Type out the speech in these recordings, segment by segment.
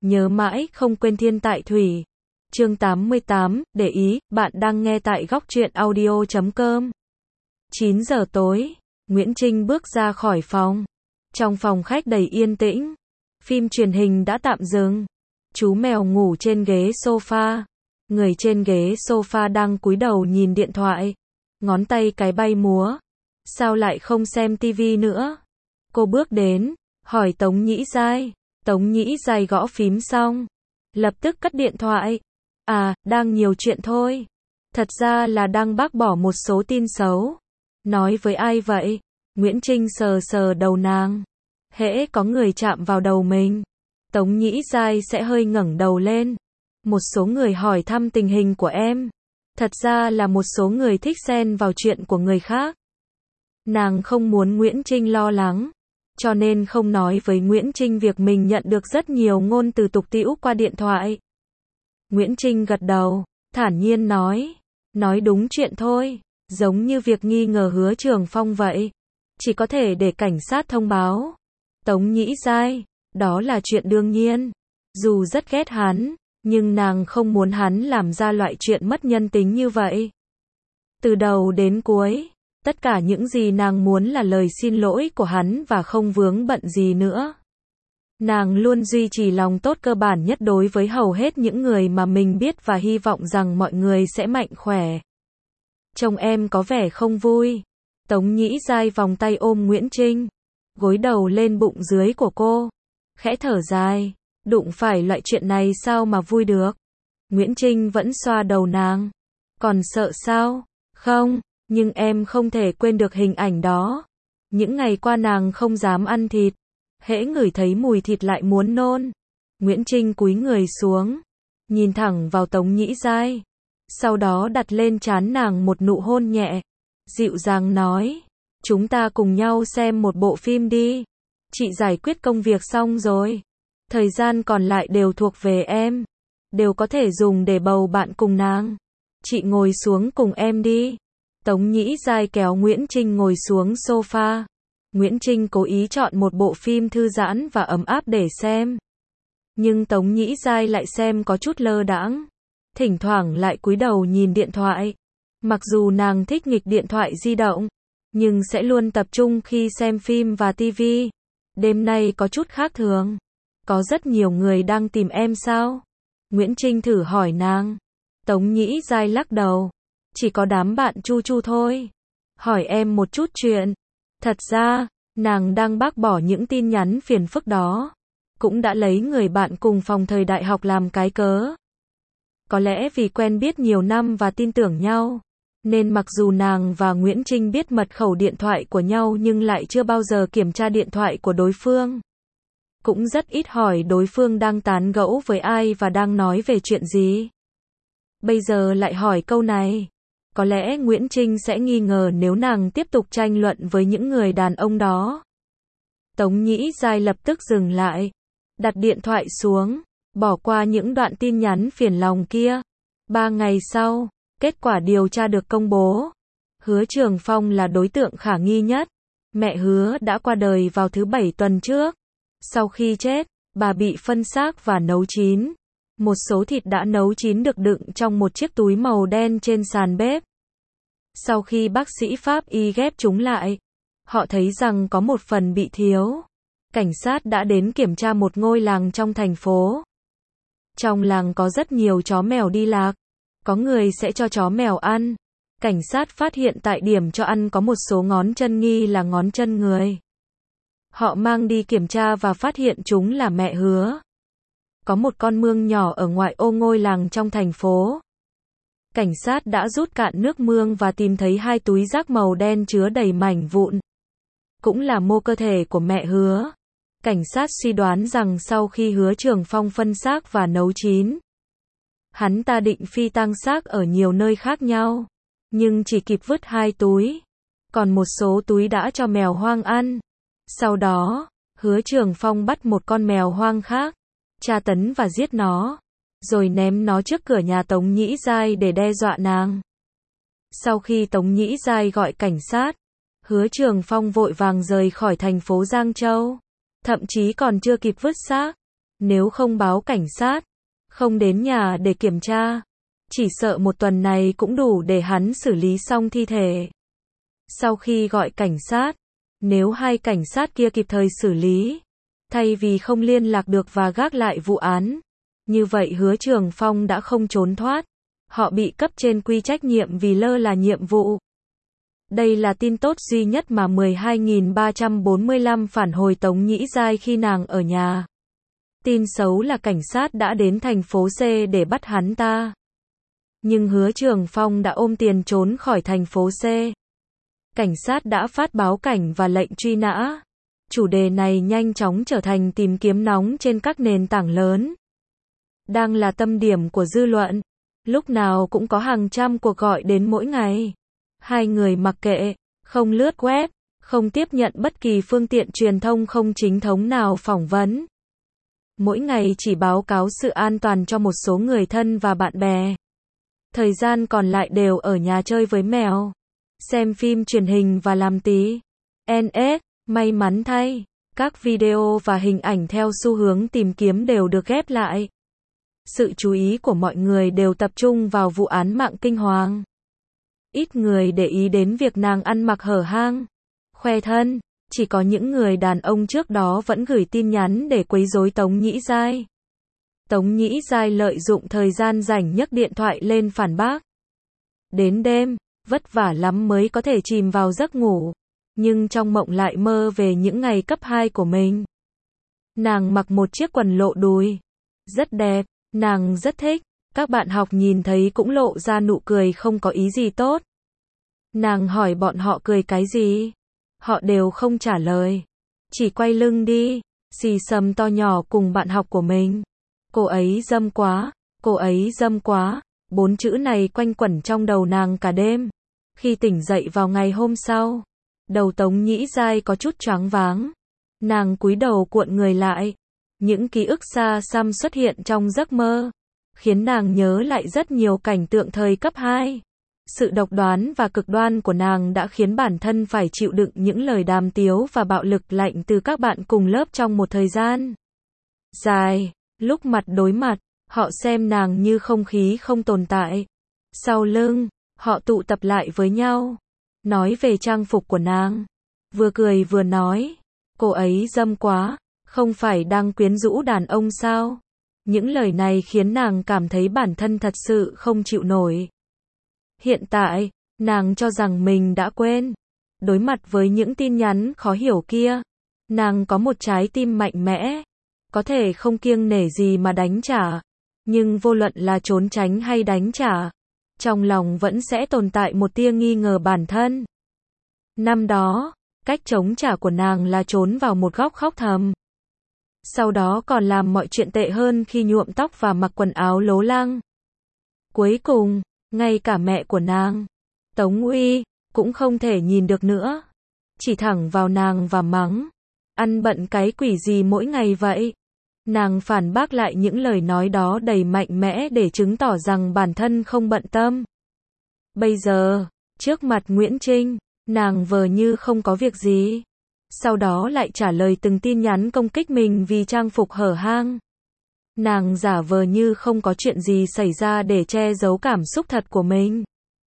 nhớ mãi không quên thiên tại thủy. Chương 88, để ý, bạn đang nghe tại góc truyện audio.com. 9 giờ tối, Nguyễn Trinh bước ra khỏi phòng. Trong phòng khách đầy yên tĩnh. Phim truyền hình đã tạm dừng. Chú mèo ngủ trên ghế sofa. Người trên ghế sofa đang cúi đầu nhìn điện thoại. Ngón tay cái bay múa. Sao lại không xem tivi nữa? Cô bước đến, hỏi Tống Nhĩ Giai. Tống Nhĩ Giai gõ phím xong, lập tức cất điện thoại. À, đang nhiều chuyện thôi. Thật ra là đang bác bỏ một số tin xấu. Nói với ai vậy? Nguyễn Trinh sờ sờ đầu nàng. Hễ có người chạm vào đầu mình, Tống Nhĩ Giai sẽ hơi ngẩng đầu lên. Một số người hỏi thăm tình hình của em. Thật ra là một số người thích xen vào chuyện của người khác. Nàng không muốn Nguyễn Trinh lo lắng, cho nên không nói với Nguyễn Trinh việc mình nhận được rất nhiều ngôn từ tục tĩu qua điện thoại. Nguyễn Trinh gật đầu, thản nhiên nói đúng chuyện thôi, giống như việc nghi ngờ Hứa Trường Phong vậy. Chỉ có thể để cảnh sát thông báo. Tống Nhĩ Giai, đó là chuyện đương nhiên. Dù rất ghét hắn, nhưng nàng không muốn hắn làm ra loại chuyện mất nhân tính như vậy. Từ đầu đến cuối, tất cả những gì nàng muốn là lời xin lỗi của hắn và không vướng bận gì nữa. Nàng luôn duy trì lòng tốt cơ bản nhất đối với hầu hết những người mà mình biết và hy vọng rằng mọi người sẽ mạnh khỏe. Chồng em có vẻ không vui. Tống Nhĩ Giai vòng tay ôm Nguyễn Trinh, gối đầu lên bụng dưới của cô, khẽ thở dài, đụng phải loại chuyện này sao mà vui được. Nguyễn Trinh vẫn xoa đầu nàng. Còn sợ sao? Không, nhưng em không thể quên được hình ảnh đó. Những ngày qua nàng không dám ăn thịt. Hễ ngửi thấy mùi thịt lại muốn nôn. Nguyễn Trinh cúi người xuống, nhìn thẳng vào Tống Nhĩ Giai. Sau đó đặt lên trán nàng một nụ hôn nhẹ. Dịu dàng nói, chúng ta cùng nhau xem một bộ phim đi. Chị giải quyết công việc xong rồi. Thời gian còn lại đều thuộc về em. Đều có thể dùng để bầu bạn cùng nàng. Chị ngồi xuống cùng em đi. Tống Nhĩ Giai kéo Nguyễn Trinh ngồi xuống sofa. Nguyễn Trinh cố ý chọn một bộ phim thư giãn và ấm áp để xem. Nhưng Tống Nhĩ Giai lại xem có chút lơ đãng. Thỉnh thoảng lại cúi đầu nhìn điện thoại. Mặc dù nàng thích nghịch điện thoại di động, nhưng sẽ luôn tập trung khi xem phim và tivi. Đêm nay có chút khác thường. Có rất nhiều người đang tìm em sao? Nguyễn Trinh thử hỏi nàng. Tống Nhĩ Giai lắc đầu. Chỉ có đám bạn Chu Chu thôi. Hỏi em một chút chuyện. Thật ra, nàng đang bác bỏ những tin nhắn phiền phức đó. Cũng đã lấy người bạn cùng phòng thời đại học làm cái cớ. Có lẽ vì quen biết nhiều năm và tin tưởng nhau, nên mặc dù nàng và Nguyễn Trinh biết mật khẩu điện thoại của nhau nhưng lại chưa bao giờ kiểm tra điện thoại của đối phương. Cũng rất ít hỏi đối phương đang tán gẫu với ai và đang nói về chuyện gì. Bây giờ lại hỏi câu này. Có lẽ Nguyễn Trinh sẽ nghi ngờ nếu nàng tiếp tục tranh luận với những người đàn ông đó. Tống Nhĩ Giai lập tức dừng lại, đặt điện thoại xuống, bỏ qua những đoạn tin nhắn phiền lòng kia. 3 ngày sau, kết quả điều tra được công bố. Hứa Trường Phong là đối tượng khả nghi nhất. Mẹ Hứa đã qua đời vào thứ Bảy tuần trước. Sau khi chết, bà bị phân xác và nấu chín. Một số thịt đã nấu chín được đựng trong một chiếc túi màu đen trên sàn bếp. Sau khi bác sĩ pháp y ghép chúng lại, họ thấy rằng có một phần bị thiếu. Cảnh sát đã đến kiểm tra một ngôi làng trong thành phố. Trong làng có rất nhiều chó mèo đi lạc. Có người sẽ cho chó mèo ăn. Cảnh sát phát hiện tại điểm cho ăn có một số ngón chân nghi là ngón chân người. Họ mang đi kiểm tra và phát hiện chúng là mẹ Hứa. Có một con mương nhỏ ở ngoại ô ngôi làng trong thành phố. Cảnh sát đã rút cạn nước mương và tìm thấy 2 túi rác màu đen chứa đầy mảnh vụn. Cũng là mô cơ thể của mẹ Hứa. Cảnh sát suy đoán rằng sau khi Hứa Trường Phong phân xác và nấu chín, hắn ta định phi tang xác ở nhiều nơi khác nhau, nhưng chỉ kịp vứt 2 túi. Còn một số túi đã cho mèo hoang ăn. Sau đó, Hứa Trường Phong bắt một con mèo hoang khác, tra tấn và giết nó, rồi ném nó trước cửa nhà Tống Nhĩ Giai để đe dọa nàng. Sau khi Tống Nhĩ Giai gọi cảnh sát, Hứa Trường Phong vội vàng rời khỏi thành phố Giang Châu. Thậm chí còn chưa kịp vứt xác, Nếu không báo cảnh sát, không đến nhà để kiểm tra, chỉ sợ một tuần này cũng đủ để hắn xử lý xong thi thể. Sau khi gọi cảnh sát, nếu hai cảnh sát kia kịp thời xử lý, thay vì không liên lạc được và gác lại vụ án, như vậy Hứa Trường Phong đã không trốn thoát. Họ bị cấp trên quy trách nhiệm vì lơ là nhiệm vụ. Đây là tin tốt duy nhất mà 12.345 phản hồi Tống Nhĩ Giai khi nàng ở nhà. Tin xấu là cảnh sát đã đến thành phố C để bắt hắn ta. Nhưng Hứa Trường Phong đã ôm tiền trốn khỏi thành phố C. Cảnh sát đã phát báo cảnh và lệnh truy nã. Chủ đề này nhanh chóng trở thành tìm kiếm nóng trên các nền tảng lớn. Đang là tâm điểm của dư luận. Lúc nào cũng có hàng trăm cuộc gọi đến mỗi ngày. Hai người mặc kệ, không lướt web, không tiếp nhận bất kỳ phương tiện truyền thông không chính thống nào phỏng vấn. Mỗi ngày chỉ báo cáo sự an toàn cho một số người thân và bạn bè. Thời gian còn lại đều ở nhà chơi với mèo, xem phim truyền hình và làm tí. NS, may mắn thay, các video và hình ảnh theo xu hướng tìm kiếm đều được ghép lại. Sự chú ý của mọi người đều tập trung vào vụ án mạng kinh hoàng. Ít người để ý đến việc nàng ăn mặc hở hang, khoe thân, chỉ có những người đàn ông trước đó vẫn gửi tin nhắn để quấy rối Tống Nhĩ Giai. Tống Nhĩ Giai lợi dụng thời gian rảnh nhấc điện thoại lên phản bác. Đến đêm, vất vả lắm mới có thể chìm vào giấc ngủ, nhưng trong mộng lại mơ về những ngày cấp 2 của mình. Nàng mặc một chiếc quần lộ đùi, rất đẹp, nàng rất thích, các bạn học nhìn thấy cũng lộ ra nụ cười không có ý gì tốt. Nàng hỏi bọn họ cười cái gì? Họ đều không trả lời, chỉ quay lưng đi, xì xầm to nhỏ cùng bạn học của mình. Cô ấy dâm quá, cô ấy dâm quá, 4 chữ này quanh quẩn trong đầu nàng cả đêm. Khi tỉnh dậy vào ngày hôm sau, đầu Tống Nhĩ Giai có chút choáng váng. Nàng cúi đầu cuộn người lại, những ký ức xa xăm xuất hiện trong giấc mơ, khiến nàng nhớ lại rất nhiều cảnh tượng thời cấp 2. Sự độc đoán và cực đoan của nàng đã khiến bản thân phải chịu đựng những lời đàm tiếu và bạo lực lạnh từ các bạn cùng lớp trong một thời gian dài. Lúc mặt đối mặt, họ xem nàng như không khí không tồn tại. Sau lưng, họ tụ tập lại với nhau, nói về trang phục của nàng. Vừa cười vừa nói, cô ấy dâm quá, không phải đang quyến rũ đàn ông sao? Những lời này khiến nàng cảm thấy bản thân thật sự không chịu nổi. Hiện tại, nàng cho rằng mình đã quên. Đối mặt với những tin nhắn khó hiểu kia, nàng có một trái tim mạnh mẽ, có thể không kiêng nể gì mà đánh trả. Nhưng vô luận là trốn tránh hay đánh trả, trong lòng vẫn sẽ tồn tại một tia nghi ngờ bản thân. Năm đó, cách chống trả của nàng là trốn vào một góc khóc thầm. Sau đó còn làm mọi chuyện tệ hơn khi nhuộm tóc và mặc quần áo lố lăng. Cuối cùng, ngay cả mẹ của nàng, Tống Uy, cũng không thể nhìn được nữa. Chỉ thẳng vào nàng và mắng. Ăn bận cái quỷ gì mỗi ngày vậy? Nàng phản bác lại những lời nói đó đầy mạnh mẽ để chứng tỏ rằng bản thân không bận tâm. Bây giờ, trước mặt Nguyễn Trinh, nàng vờ như không có việc gì. Sau đó lại trả lời từng tin nhắn công kích mình vì trang phục hở hang. Nàng giả vờ như không có chuyện gì xảy ra để che giấu cảm xúc thật của mình.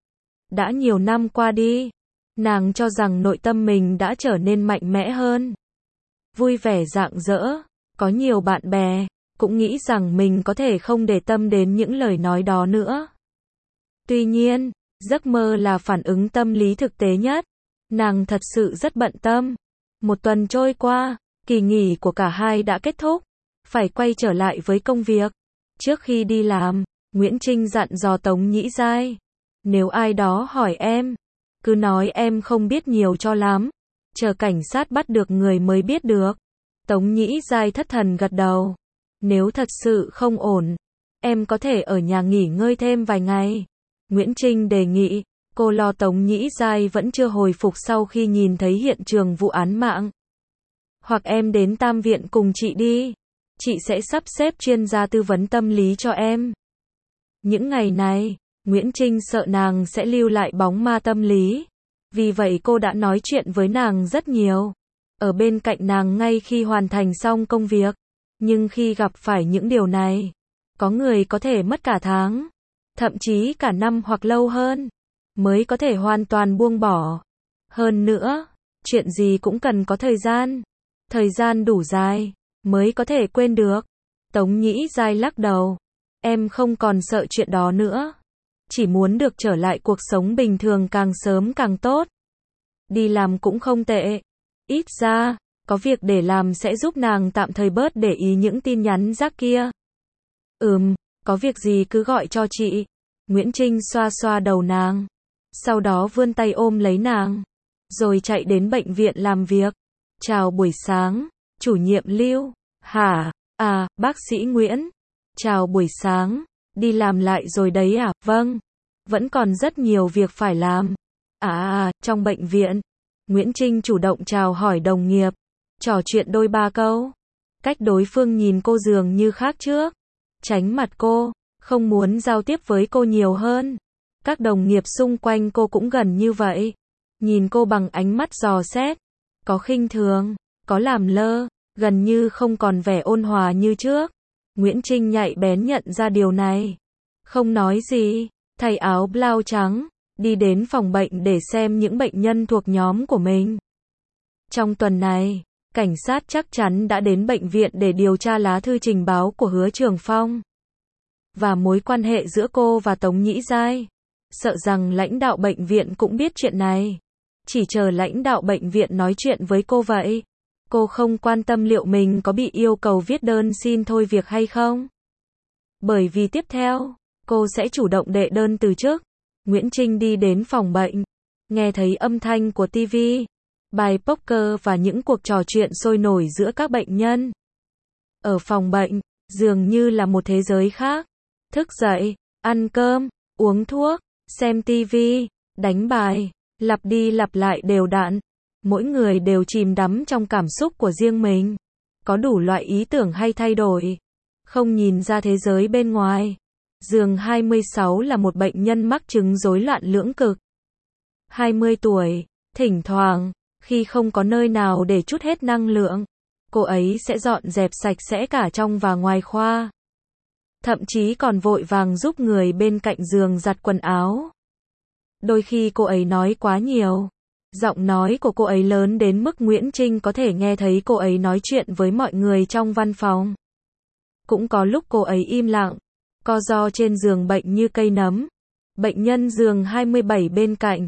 Đã nhiều năm qua đi, nàng cho rằng nội tâm mình đã trở nên mạnh mẽ hơn, vui vẻ rạng rỡ, có nhiều bạn bè, cũng nghĩ rằng mình có thể không để tâm đến những lời nói đó nữa. Tuy nhiên, giấc mơ là phản ứng tâm lý thực tế nhất. Nàng thật sự rất bận tâm. Một tuần trôi qua, kỳ nghỉ của cả hai đã kết thúc, phải quay trở lại với công việc. Trước khi đi làm, Nguyễn Trinh dặn dò Tống Nhĩ Giai, nếu ai đó hỏi em, cứ nói em không biết nhiều cho lắm, chờ cảnh sát bắt được người mới biết được. Tống Nhĩ Giai thất thần gật đầu. Nếu thật sự không ổn, em có thể ở nhà nghỉ ngơi thêm vài ngày. Nguyễn Trinh đề nghị. Cô lo Tống Nhĩ Giai vẫn chưa hồi phục sau khi nhìn thấy hiện trường vụ án mạng. Hoặc em đến Tam Viện cùng chị đi. Chị sẽ sắp xếp chuyên gia tư vấn tâm lý cho em. Những ngày này, Nguyễn Trinh sợ nàng sẽ lưu lại bóng ma tâm lý. Vì vậy cô đã nói chuyện với nàng rất nhiều. Ở bên cạnh nàng ngay khi hoàn thành xong công việc. Nhưng khi gặp phải những điều này, có người có thể mất cả tháng, thậm chí cả năm hoặc lâu hơn, mới có thể hoàn toàn buông bỏ. Hơn nữa, chuyện gì cũng cần có thời gian đủ dài, mới có thể quên được. Tống Nhĩ Giai lắc đầu. Em không còn sợ chuyện đó nữa. Chỉ muốn được trở lại cuộc sống bình thường càng sớm càng tốt. Đi làm cũng không tệ. Ít ra, có việc để làm sẽ giúp nàng tạm thời bớt để ý những tin nhắn rác kia. Có việc gì cứ gọi cho chị. Nguyễn Trinh xoa xoa đầu nàng. Sau đó vươn tay ôm lấy nàng. Rồi chạy đến bệnh viện làm việc. Chào buổi sáng, chủ nhiệm Lưu. Hả? À, bác sĩ Nguyễn. Chào buổi sáng. Đi làm lại rồi đấy à? Vâng. Vẫn còn rất nhiều việc phải làm. Trong bệnh viện. Nguyễn Trinh chủ động chào hỏi đồng nghiệp. Trò chuyện đôi ba câu. Cách đối phương nhìn cô dường như khác trước. Tránh mặt cô. Không muốn giao tiếp với cô nhiều hơn. Các đồng nghiệp xung quanh cô cũng gần như vậy. Nhìn cô bằng ánh mắt dò xét. Có khinh thường. Có làm lơ. Gần như không còn vẻ ôn hòa như trước. Nguyễn Trinh nhạy bén nhận ra điều này. Không nói gì. Thay áo blau trắng. Đi đến phòng bệnh để xem những bệnh nhân thuộc nhóm của mình. Trong tuần này, cảnh sát chắc chắn đã đến bệnh viện để điều tra lá thư trình báo của Hứa Trường Phong. Và mối quan hệ giữa cô và Tống Nhĩ Giai. Sợ rằng lãnh đạo bệnh viện cũng biết chuyện này. Chỉ chờ lãnh đạo bệnh viện nói chuyện với cô vậy. Cô không quan tâm liệu mình có bị yêu cầu viết đơn xin thôi việc hay không. Bởi vì tiếp theo, cô sẽ chủ động đệ đơn từ chức. Nguyễn Trinh đi đến phòng bệnh. Nghe thấy âm thanh của TV, bài poker và những cuộc trò chuyện sôi nổi giữa các bệnh nhân. Ở phòng bệnh, dường như là một thế giới khác. Thức dậy, ăn cơm, uống thuốc, xem TV, đánh bài, lặp đi lặp lại đều đặn. Mỗi người đều chìm đắm trong cảm xúc của riêng mình. Có đủ loại ý tưởng hay thay đổi. Không nhìn ra thế giới bên ngoài. Giường 26 là một bệnh nhân mắc chứng rối loạn lưỡng cực. 20 tuổi, thỉnh thoảng, khi không có nơi nào để trút hết năng lượng, cô ấy sẽ dọn dẹp sạch sẽ cả trong và ngoài khoa. Thậm chí còn vội vàng giúp người bên cạnh giường giặt quần áo. Đôi khi cô ấy nói quá nhiều. Giọng nói của cô ấy lớn đến mức Nguyễn Trinh có thể nghe thấy cô ấy nói chuyện với mọi người trong văn phòng. Cũng có lúc cô ấy im lặng, co ro trên giường bệnh như cây nấm. Bệnh nhân giường 27 bên cạnh,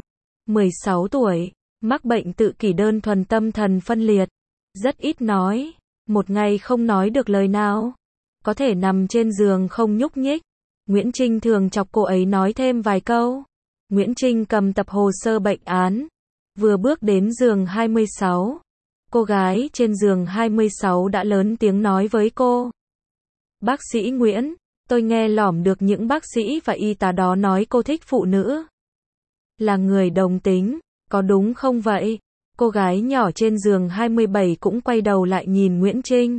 16 tuổi, mắc bệnh tự kỷ đơn thuần tâm thần phân liệt. Rất ít nói, một ngày không nói được lời nào. Có thể nằm trên giường không nhúc nhích. Nguyễn Trinh thường chọc cô ấy nói thêm vài câu. Nguyễn Trinh cầm tập hồ sơ bệnh án. Vừa bước đến giường 26. Cô gái trên giường 26 đã lớn tiếng nói với cô. Bác sĩ Nguyễn, tôi nghe lỏm được những bác sĩ và y tá đó nói cô thích phụ nữ. Là người đồng tính, có đúng không vậy? Cô gái nhỏ trên giường 27 cũng quay đầu lại nhìn Nguyễn Trinh.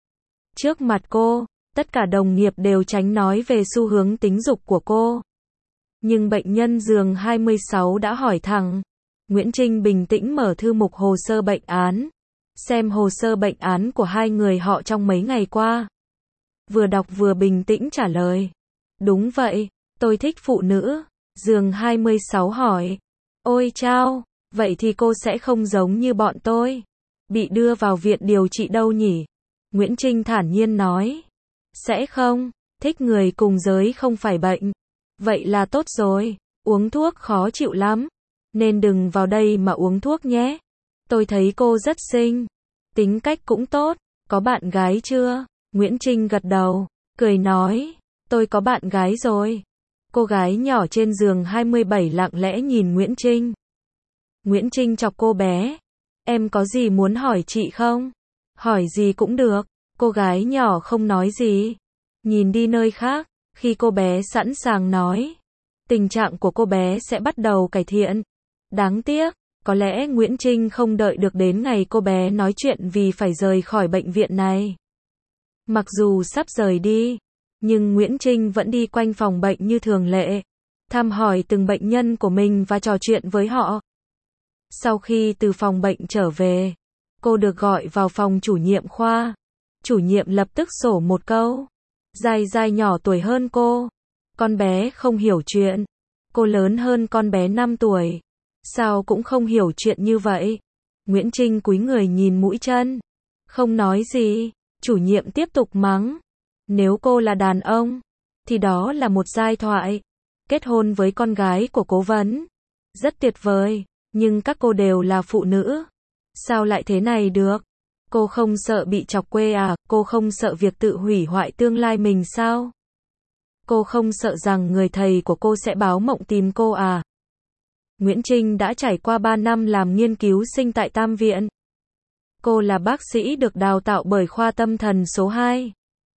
Trước mặt cô, tất cả đồng nghiệp đều tránh nói về xu hướng tính dục của cô. Nhưng bệnh nhân giường 26 đã hỏi thẳng. Nguyễn Trinh bình tĩnh mở thư mục hồ sơ bệnh án. Xem hồ sơ bệnh án của hai người họ trong mấy ngày qua. Vừa đọc vừa bình tĩnh trả lời. Đúng vậy, tôi thích phụ nữ. Giường 26 hỏi. Ôi chao, vậy thì cô sẽ không giống như bọn tôi. Bị đưa vào viện điều trị đâu nhỉ? Nguyễn Trinh thản nhiên nói. Sẽ không, thích người cùng giới không phải bệnh. Vậy là tốt rồi, uống thuốc khó chịu lắm. Nên đừng vào đây mà uống thuốc nhé. Tôi thấy cô rất xinh. Tính cách cũng tốt. Có bạn gái chưa? Nguyễn Trinh gật đầu, cười nói. Tôi có bạn gái rồi. Cô gái nhỏ trên giường 27 lặng lẽ nhìn Nguyễn Trinh. Nguyễn Trinh chọc cô bé. Em có gì muốn hỏi chị không? Hỏi gì cũng được. Cô gái nhỏ không nói gì. Nhìn đi nơi khác. Khi cô bé sẵn sàng nói, tình trạng của cô bé sẽ bắt đầu cải thiện. Đáng tiếc, có lẽ Nguyễn Trinh không đợi được đến ngày cô bé nói chuyện vì phải rời khỏi bệnh viện này. Mặc dù sắp rời đi, nhưng Nguyễn Trinh vẫn đi quanh phòng bệnh như thường lệ, thăm hỏi từng bệnh nhân của mình và trò chuyện với họ. Sau khi từ phòng bệnh trở về, cô được gọi vào phòng chủ nhiệm khoa. Chủ nhiệm lập tức sổ một câu. Giai Giai nhỏ tuổi hơn cô. Con bé không hiểu chuyện. Cô lớn hơn con bé 5 tuổi. Sao cũng không hiểu chuyện như vậy. Nguyễn Trinh cúi người nhìn mũi chân. Không nói gì. Chủ nhiệm tiếp tục mắng. Nếu cô là đàn ông, thì đó là một giai thoại. Kết hôn với con gái của cố vấn. Rất tuyệt vời. Nhưng các cô đều là phụ nữ. Sao lại thế này được? Cô không sợ bị chọc quê à? Cô không sợ việc tự hủy hoại tương lai mình sao? Cô không sợ rằng người thầy của cô sẽ báo mộng tìm cô à? Nguyễn Trinh đã trải qua 3 năm làm nghiên cứu sinh tại Tam Viện. Cô là bác sĩ được đào tạo bởi khoa tâm thần số 2.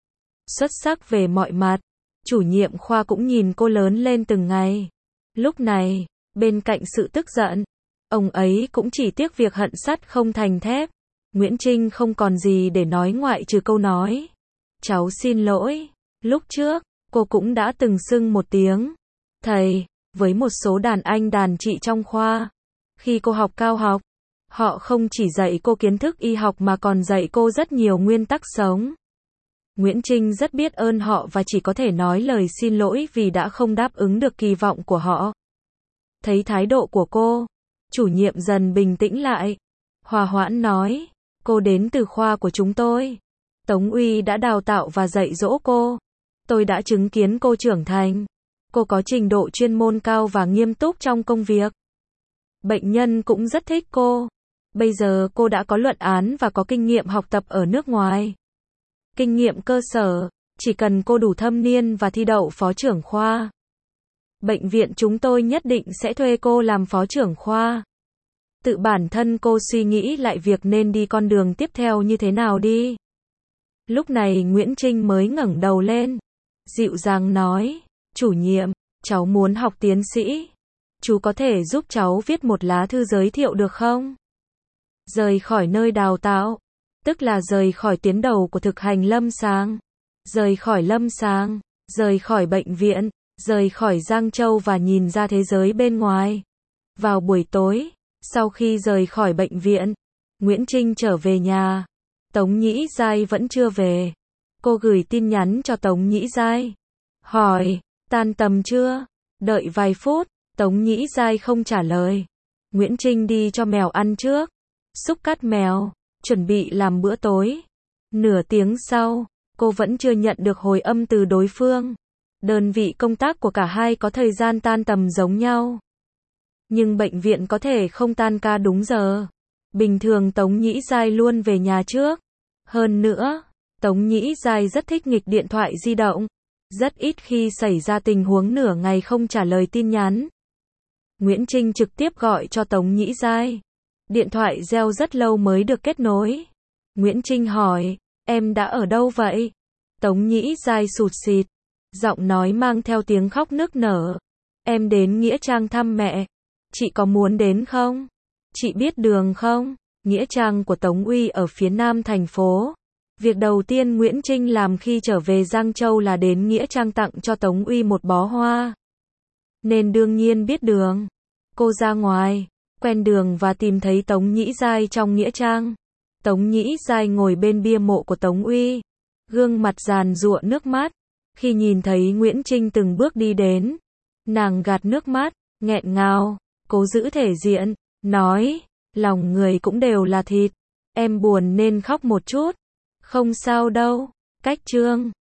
Xuất sắc về mọi mặt. Chủ nhiệm khoa cũng nhìn cô lớn lên từng ngày. Lúc này, bên cạnh sự tức giận, ông ấy cũng chỉ tiếc việc hận sắt không thành thép. Nguyễn Trinh không còn gì để nói ngoại trừ câu nói. Cháu xin lỗi. Lúc trước, cô cũng đã từng xưng một tiếng thầy với một số đàn anh đàn chị trong khoa. Khi cô học cao học, họ không chỉ dạy cô kiến thức y học mà còn dạy cô rất nhiều nguyên tắc sống. Nguyễn Trinh rất biết ơn họ và chỉ có thể nói lời xin lỗi vì đã không đáp ứng được kỳ vọng của họ. Thấy thái độ của cô, chủ nhiệm dần bình tĩnh lại. Hòa hoãn nói, cô đến từ khoa của chúng tôi. Tống Uy đã đào tạo và dạy dỗ cô. Tôi đã chứng kiến cô trưởng thành. Cô có trình độ chuyên môn cao và nghiêm túc trong công việc. Bệnh nhân cũng rất thích cô. Bây giờ cô đã có luận án và có kinh nghiệm học tập ở nước ngoài. Kinh nghiệm cơ sở, chỉ cần cô đủ thâm niên và thi đậu phó trưởng khoa. Bệnh viện chúng tôi nhất định sẽ thuê cô làm phó trưởng khoa. Tự bản thân cô suy nghĩ lại việc nên đi con đường tiếp theo như thế nào đi. Lúc này Nguyễn Trinh mới ngẩng đầu lên. Dịu dàng nói, chủ nhiệm, cháu muốn học tiến sĩ. Chú có thể giúp cháu viết một lá thư giới thiệu được không? Rời khỏi nơi đào tạo, tức là rời khỏi tuyến đầu của thực hành lâm sàng. Rời khỏi lâm sàng, rời khỏi bệnh viện, rời khỏi Giang Châu và nhìn ra thế giới bên ngoài. Vào buổi tối, sau khi rời khỏi bệnh viện, Nguyễn Trinh trở về nhà. Tống Nhĩ Giai vẫn chưa về. Cô gửi tin nhắn cho Tống Nhĩ Giai. Hỏi, tan tầm chưa? Đợi vài phút, Tống Nhĩ Giai không trả lời. Nguyễn Trinh đi cho mèo ăn trước. Xúc cát mèo, chuẩn bị làm bữa tối. Nửa tiếng sau, cô vẫn chưa nhận được hồi âm từ đối phương. Đơn vị công tác của cả hai có thời gian tan tầm giống nhau. Nhưng bệnh viện có thể không tan ca đúng giờ. Bình thường Tống Nhĩ Giai luôn về nhà trước. Hơn nữa, Tống Nhĩ Giai rất thích nghịch điện thoại di động. Rất ít khi xảy ra tình huống nửa ngày không trả lời tin nhắn. Nguyễn Trinh trực tiếp gọi cho Tống Nhĩ Giai. Điện thoại reo rất lâu mới được kết nối. Nguyễn Trinh hỏi, em đã ở đâu vậy? Tống Nhĩ Giai sụt sịt. Giọng nói mang theo tiếng khóc nức nở. Em đến Nghĩa Trang thăm mẹ. Chị có muốn đến không? Chị biết đường không? Nghĩa trang của Tống Uy ở phía nam thành phố. Việc đầu tiên Nguyễn Trinh làm khi trở về Giang Châu là đến Nghĩa Trang tặng cho Tống Uy một bó hoa. Nên đương nhiên biết đường. Cô ra ngoài, quen đường và tìm thấy Tống Nhĩ Giai trong Nghĩa Trang. Tống Nhĩ Giai ngồi bên bia mộ của Tống Uy. Gương mặt giàn giụa nước mắt. Khi nhìn thấy Nguyễn Trinh từng bước đi đến, nàng gạt nước mắt, nghẹn ngào, cố giữ thể diện, nói, lòng người cũng đều là thịt. Em buồn nên khóc một chút. Không sao đâu. Cách chương